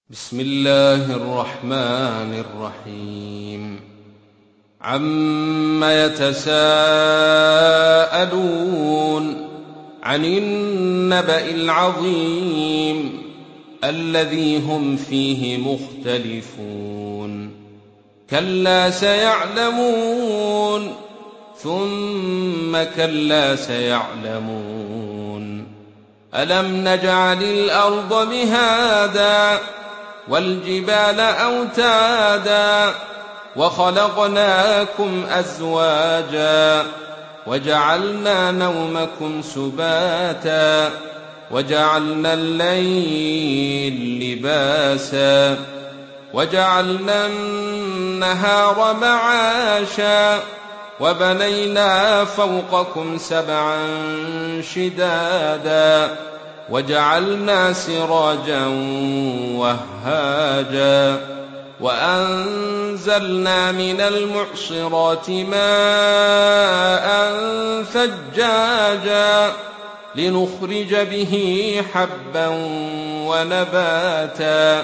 بسم الله الرحمن الرحيم. عم يتساءلون عن النبأ العظيم الذي هم فيه مختلفون. كلا سيعلمون ثم كلا سيعلمون. ألم نجعل الأرض مهادا والجبال أوتادا وخلقناكم أزواجا وجعلنا نومكم سباتا وجعلنا الليل لباسا وجعلنا النهار معاشا وبنينا فوقكم سبعا شدادا وجعلنا سراجا وهاجا وأنزلنا من المعصرات ماء ثجاجا لنخرج به حبا ونباتا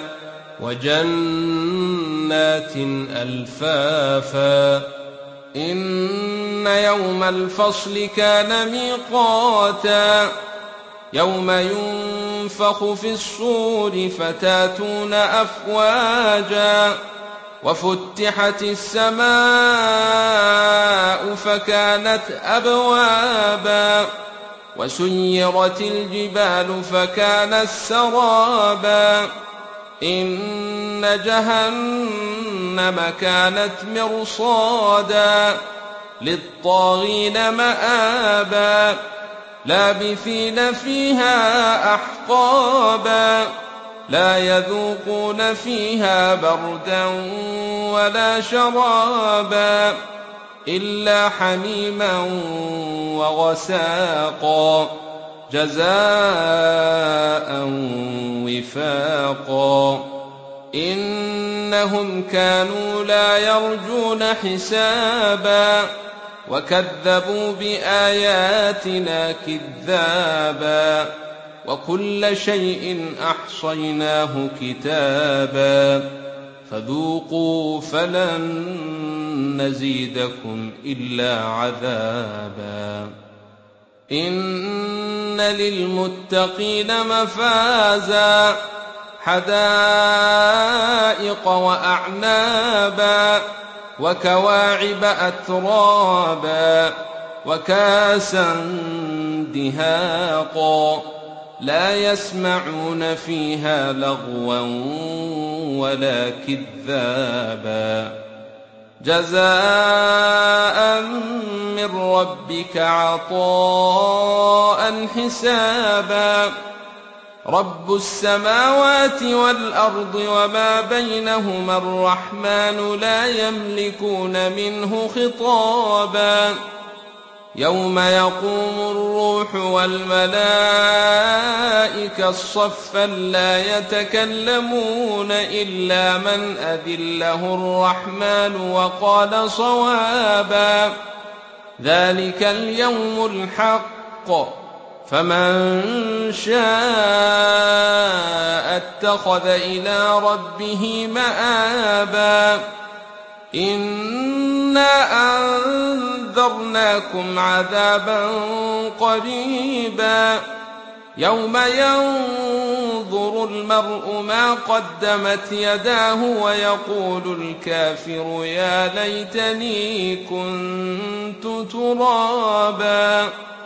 وجنات ألفافا. إن يوم الفصل كان ميقاتا يوم ينفخ في الصور فتاتون أفواجا وفتحت السماء فكانت أبوابا وسيرت الجبال فكانت سرابا. إن جهنم كانت مرصادا للطاغين مآبا لابثين فيها أحقابا لا يذوقون فيها بردا ولا شرابا إلا حميما وغساقا جزاء وفاقا. إنهم كانوا لا يرجون حسابا وكذبوا بآياتنا كذابا وكل شيء أحصيناه كتابا فذوقوا فلن نزيدكم إلا عذابا. إن للمتقين مفازا حدائق وأعنابا وكواعب أترابا وكاسا دهاقا لا يسمعون فيها لغوا ولا كذابا جزاء من ربك عطاء حسابا. رب السماوات والأرض وما بينهما الرحمن لا يملكون منه خطابا. يوم يقوم الروح والملائكة صفا لا يتكلمون إلا من أذن له الرحمن وقال صوابا. ذلك اليوم الحق فمن شاء اتخذ إلى ربه مآبا. إنا أنذرناكم عذابا قريبا يوم ينظر المرء ما قدمت يداه ويقول الكافر يا ليتني كنت ترابا.